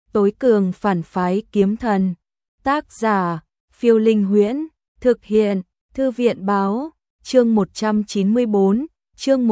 tối cường phản phái kiếm thần. Tác giả, Phiêu Linh Huyễn, thực hiện, Thư viện Báo, chương 194, chương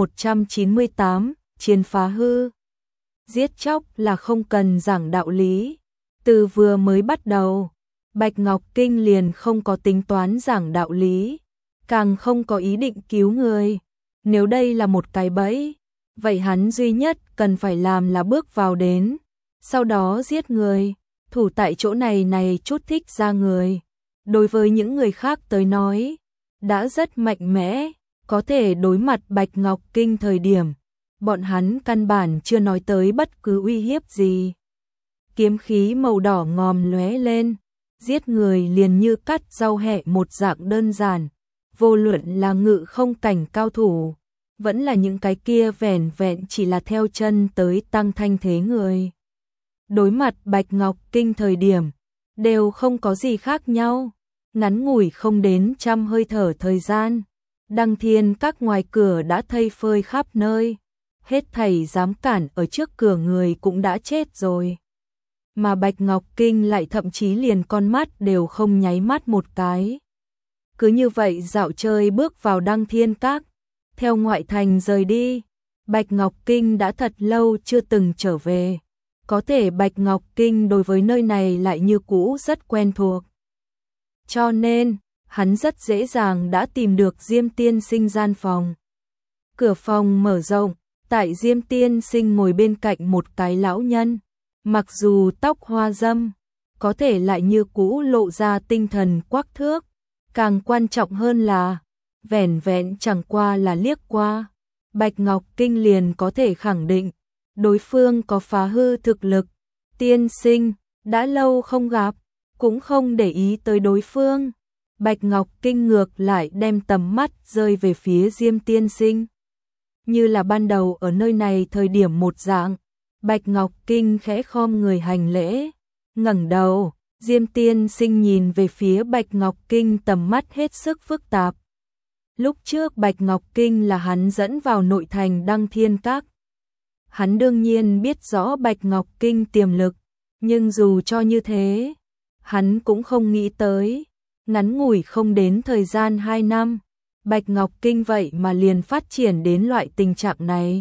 198, chiến phá hư. Giết chóc là không cần giảng đạo lý. Từ vừa mới bắt đầu, Bạch Ngọc Kinh liền không có tính toán giảng đạo lý, càng không có ý định cứu người. Nếu đây là một cái bẫy, vậy hắn duy nhất cần phải làm là bước vào đến, sau đó giết người, thủ tại chỗ này chút thích ra người. Đối với những người khác tới nói, đã rất mạnh mẽ, có thể đối mặt Bạch Ngọc Kinh thời điểm, bọn hắn căn bản chưa nói tới bất cứ uy hiếp gì. Kiếm khí màu đỏ ngòm lóe lên, giết người liền như cắt rau hẹ một dạng đơn giản, vô luận là ngự không cảnh cao thủ, vẫn là những cái kia vẻn vẹn chỉ là theo chân tới tăng thanh thế người. Đối mặt Bạch Ngọc Kinh thời điểm, đều không có gì khác nhau, ngắn ngủi không đến trăm hơi thở thời gian, Đăng Thiên Các ngoài cửa đã thây phơi khắp nơi, hết thảy dám cản ở trước cửa người cũng đã chết rồi. Mà Bạch Ngọc Kinh lại thậm chí liền con mắt đều không nháy mắt một cái. Cứ như vậy dạo chơi bước vào Đăng Thiên Các, theo ngoại thành rời đi. Bạch Ngọc Kinh đã thật lâu chưa từng trở về, có thể Bạch Ngọc Kinh đối với nơi này lại như cũ rất quen thuộc. Cho nên, hắn rất dễ dàng đã tìm được Diêm Tiên Sinh gian phòng. Cửa phòng mở rộng, tại Diêm Tiên Sinh ngồi bên cạnh một cái lão nhân, mặc dù tóc hoa râm, có thể lại như cũ lộ ra tinh thần quắc thước, càng quan trọng hơn là, vẻn vẹn chẳng qua là liếc qua, Bạch Ngọc Kinh liền có thể khẳng định, đối phương có phá hư thực lực. Tiên sinh, đã lâu không gặp, cũng không để ý tới đối phương. Bạch Ngọc Kinh ngược lại đem tầm mắt rơi về phía Diêm Tiên Sinh. Như là ban đầu ở nơi này thời điểm một dạng, Bạch Ngọc Kinh khẽ khom người hành lễ, ngẩng đầu, Diêm Tiên Sinh nhìn về phía Bạch Ngọc Kinh tầm mắt hết sức phức tạp. Lúc trước Bạch Ngọc Kinh là hắn dẫn vào nội thành Đăng Thiên Các. Hắn đương nhiên biết rõ Bạch Ngọc Kinh tiềm lực, nhưng dù cho như thế, hắn cũng không nghĩ tới, ngắn ngủi không đến thời gian 2 năm, Bạch Ngọc Kinh vậy mà liền phát triển đến loại tình trạng này.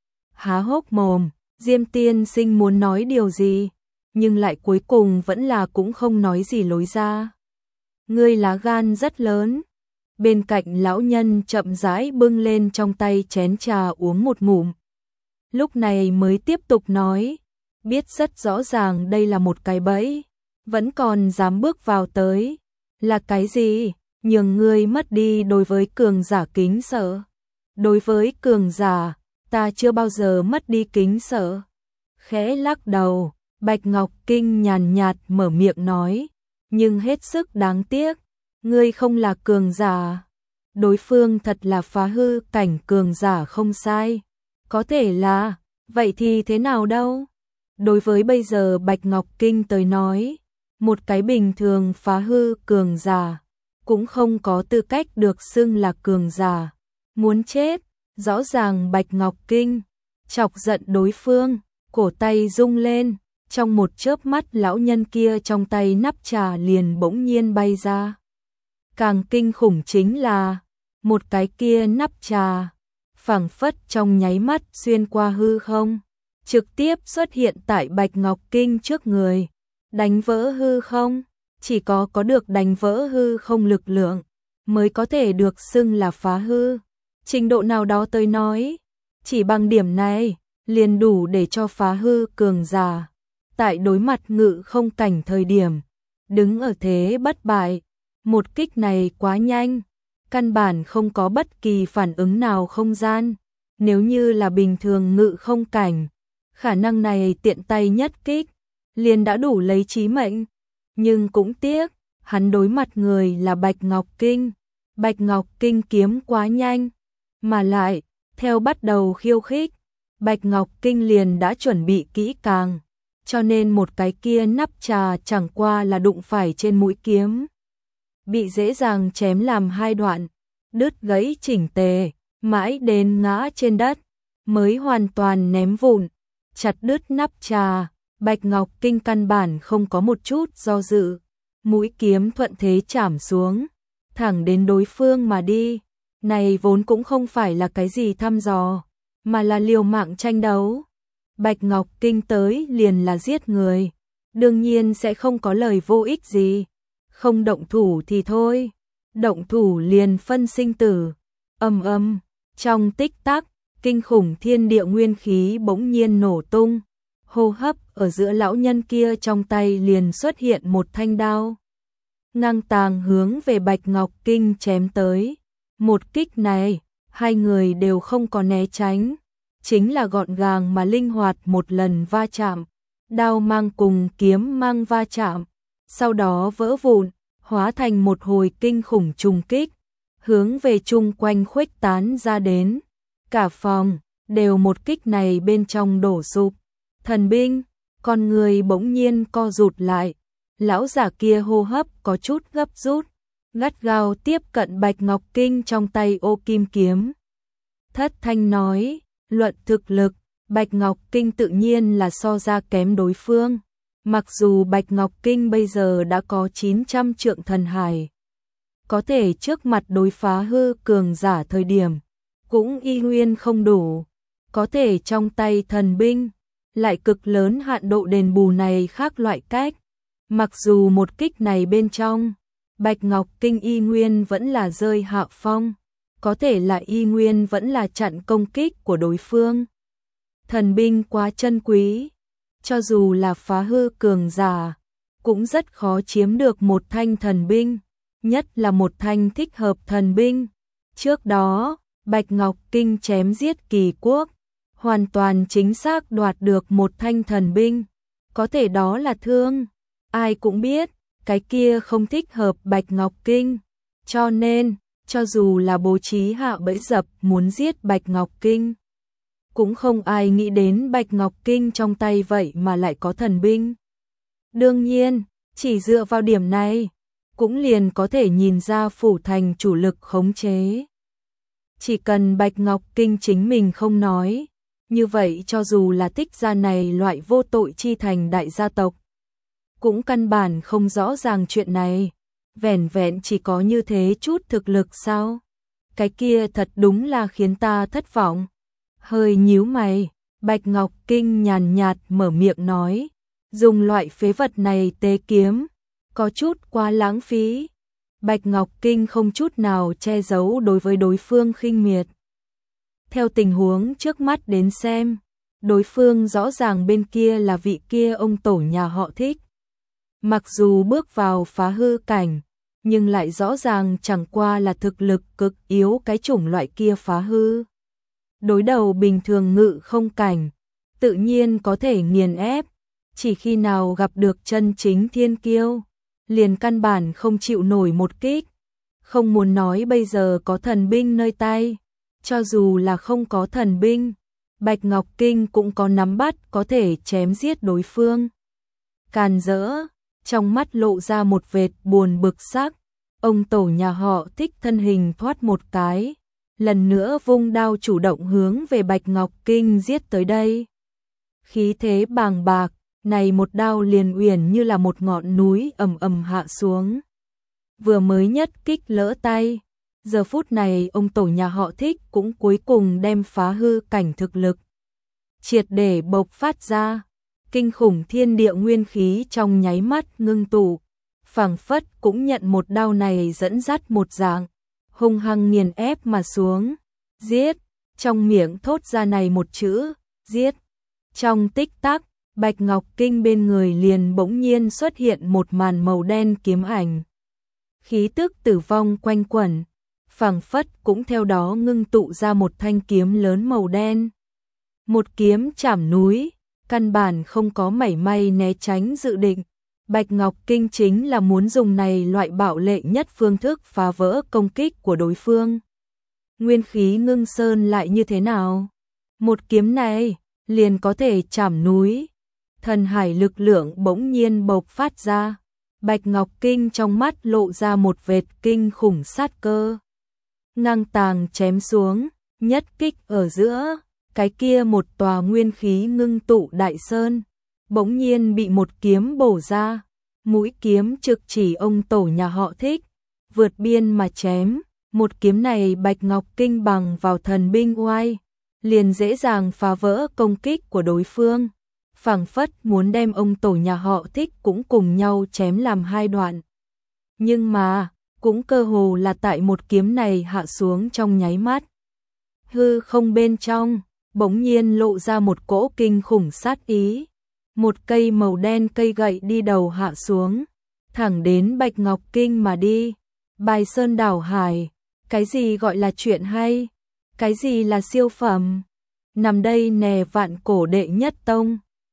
Há hốc mồm, Diêm Tiên Sinh muốn nói điều gì, nhưng lại cuối cùng vẫn là cũng không nói gì lối ra. Ngươi lá gan rất lớn. Bên cạnh lão nhân chậm rãi bưng lên trong tay chén trà uống một ngụm. Lúc này mới tiếp tục nói, biết rất rõ ràng đây là một cái bẫy, vẫn còn dám bước vào tới. Là cái gì? Nhường ngươi mất đi đối với cường giả kính sợ. Đối với cường giả, ta chưa bao giờ mất đi kính sợ. Khẽ lắc đầu, Bạch Ngọc Kinh nhàn nhạt mở miệng nói, nhưng hết sức đáng tiếc, ngươi không là cường giả. Đối phương thật là phá hư cảnh cường giả không sai. Có thể là, vậy thì thế nào đâu? Đối với bây giờ Bạch Ngọc Kinh tới nói, một cái bình thường phá hư cường giả, cũng không có tư cách được xưng là cường giả. Muốn chết, rõ ràng Bạch Ngọc Kinh chọc giận đối phương, cổ tay rung lên, trong một chớp mắt lão nhân kia trong tay nắp trà liền bỗng nhiên bay ra. Càng kinh khủng chính là, một cái kia nắp trà, phảng phất trong nháy mắt xuyên qua hư không, trực tiếp xuất hiện tại Bạch Ngọc Kinh trước người, đánh vỡ hư không, chỉ có được đánh vỡ hư không lực lượng, mới có thể được xưng là phá hư. Trình độ nào đó tới nói, chỉ bằng điểm này, liền đủ để cho phá hư cường giả, tại đối mặt ngự không cảnh thời điểm, đứng ở thế bất bại. Một kích này quá nhanh, căn bản không có bất kỳ phản ứng nào không gian. Nếu như là bình thường ngự không cảnh, khả năng này tiện tay nhất kích, liền đã đủ lấy chí mệnh. Nhưng cũng tiếc, hắn đối mặt người là Bạch Ngọc Kinh. Bạch Ngọc Kinh kiếm quá nhanh, mà lại, theo bắt đầu khiêu khích, Bạch Ngọc Kinh liền đã chuẩn bị kỹ càng, cho nên một cái kia nắp trà chẳng qua là đụng phải trên mũi kiếm, bị dễ dàng chém làm 2 đoạn, đứt gãy chỉnh tề, mãi đến ngã trên đất, mới hoàn toàn ném vụn, chặt đứt nắp trà. Bạch Ngọc Kinh căn bản không có một chút do dự, mũi kiếm thuận thế chảm xuống, thẳng đến đối phương mà đi. Này vốn cũng không phải là cái gì thăm dò, mà là liều mạng tranh đấu. Bạch Ngọc Kinh tới liền là giết người, đương nhiên sẽ không có lời vô ích gì. Không động thủ thì thôi, động thủ liền phân sinh tử. Ầm ầm, trong tích tắc, kinh khủng thiên địa nguyên khí bỗng nhiên nổ tung. Hô hấp ở giữa lão nhân kia trong tay liền xuất hiện một thanh đao, ngang tàng hướng về Bạch Ngọc Kinh chém tới. Một kích này, hai người đều không có né tránh, chính là gọn gàng mà linh hoạt một lần va chạm, đao mang cùng kiếm mang va chạm, sau đó vỡ vụn, hóa thành một hồi kinh khủng trùng kích, hướng về chung quanh khuếch tán ra đến. Cả phòng đều một kích này bên trong đổ sụp. Thần binh, con người bỗng nhiên co rụt lại, lão giả kia hô hấp có chút gấp rút, gắt gao tiếp cận Bạch Ngọc Kinh trong tay ô kim kiếm. Thất thanh nói, luận thực lực, Bạch Ngọc Kinh tự nhiên là so ra kém đối phương. Mặc dù Bạch Ngọc Kinh bây giờ đã có 900 trượng thần hải, có thể trước mặt đối phá hư cường giả thời điểm, cũng y nguyên không đủ, có thể trong tay thần binh, lại cực lớn hạn độ đền bù này khác loại cách. Mặc dù một kích này bên trong, Bạch Ngọc Kinh y nguyên vẫn là rơi hạ phong, có thể là y nguyên vẫn là chặn công kích của đối phương. Thần binh quá chân quý, cho dù là phá hư cường giả, cũng rất khó chiếm được một thanh thần binh, nhất là một thanh thích hợp thần binh. Trước đó, Bạch Ngọc Kinh chém giết Kỳ Quốc, hoàn toàn chính xác đoạt được một thanh thần binh, có thể đó là thương. Ai cũng biết, cái kia không thích hợp Bạch Ngọc Kinh, cho nên, cho dù là bố trí hạ bẫy dập muốn giết Bạch Ngọc Kinh, cũng không ai nghĩ đến Bạch Ngọc Kinh trong tay vậy mà lại có thần binh. Đương nhiên, chỉ dựa vào điểm này, cũng liền có thể nhìn ra phủ thành chủ lực khống chế. Chỉ cần Bạch Ngọc Kinh chính mình không nói, như vậy cho dù là Tích gia này loại vô tội chi thành đại gia tộc, cũng căn bản không rõ ràng chuyện này, vẻn vẹn chỉ có như thế chút thực lực sao? Cái kia thật đúng là khiến ta thất vọng. Hơi nhíu mày, Bạch Ngọc Kinh nhàn nhạt mở miệng nói, dùng loại phế vật này tế kiếm, có chút quá lãng phí. Bạch Ngọc Kinh không chút nào che giấu đối với đối phương khinh miệt. Theo tình huống trước mắt đến xem, đối phương rõ ràng bên kia là vị kia ông tổ nhà họ Thích. Mặc dù bước vào phá hư cảnh, nhưng lại rõ ràng chẳng qua là thực lực cực yếu cái chủng loại kia phá hư. Đối đầu bình thường ngự không cảnh, tự nhiên có thể nghiền ép, chỉ khi nào gặp được chân chính thiên kiêu, liền căn bản không chịu nổi một kích. Không muốn nói bây giờ có thần binh nơi tay, cho dù là không có thần binh, Bạch Ngọc Kinh cũng có nắm bắt có thể chém giết đối phương. Càn rỡ, trong mắt lộ ra một vệt buồn bực sắc, ông tổ nhà họ Thích thân hình thoát một cái, lần nữa vung đao chủ động hướng về Bạch Ngọc Kinh giết tới đây. Khí thế bàng bạc, này một đao liền uyển như là một ngọn núi ầm ầm hạ xuống. Vừa mới nhất kích lỡ tay, giờ phút này ông tổ nhà họ Thích cũng cuối cùng đem phá hư cảnh thực lực triệt để bộc phát ra, kinh khủng thiên địa nguyên khí trong nháy mắt ngưng tụ, phảng phất cũng nhận một đao này dẫn dắt một dạng, hung hăng nghiền ép mà xuống. Giết, trong miệng thốt ra này một chữ, giết. Trong tích tắc, Bạch Ngọc Kinh bên người liền bỗng nhiên xuất hiện một màn màu đen kiếm ảnh. Khí tức tử vong quanh quẩn, phảng phất cũng theo đó ngưng tụ ra một thanh kiếm lớn màu đen. Một kiếm chảm núi, căn bản không có mảy may né tránh dự định. Bạch Ngọc Kinh chính là muốn dùng này loại bạo lệ nhất phương thức phá vỡ công kích của đối phương. Nguyên khí ngưng sơn lại như thế nào? Một kiếm này liền có thể chảm núi. Thần hải lực lượng bỗng nhiên bộc phát ra. Bạch Ngọc Kinh trong mắt lộ ra một vệt kinh khủng sát cơ. Ngang tàng chém xuống, nhất kích ở giữa, cái kia một tòa nguyên khí ngưng tụ đại sơn, bỗng nhiên bị một kiếm bổ ra, mũi kiếm trực chỉ ông tổ nhà họ Thích, vượt biên mà chém, một kiếm này Bạch Ngọc Kinh bằng vào thần binh oai, liền dễ dàng phá vỡ công kích của đối phương, phảng phất muốn đem ông tổ nhà họ Thích cũng cùng nhau chém làm hai đoạn. Nhưng mà, cũng cơ hồ là tại một kiếm này hạ xuống trong nháy mắt. Hư không bên trong, bỗng nhiên lộ ra một cỗ kinh khủng sát ý. Một cây màu đen cây gậy đi đầu hạ xuống, thẳng đến Bạch Ngọc Kinh mà đi. Bài sơn đảo hải, cái gì gọi là chuyện hay? Cái gì là siêu phẩm? Nằm đây nè vạn cổ đệ nhất tông.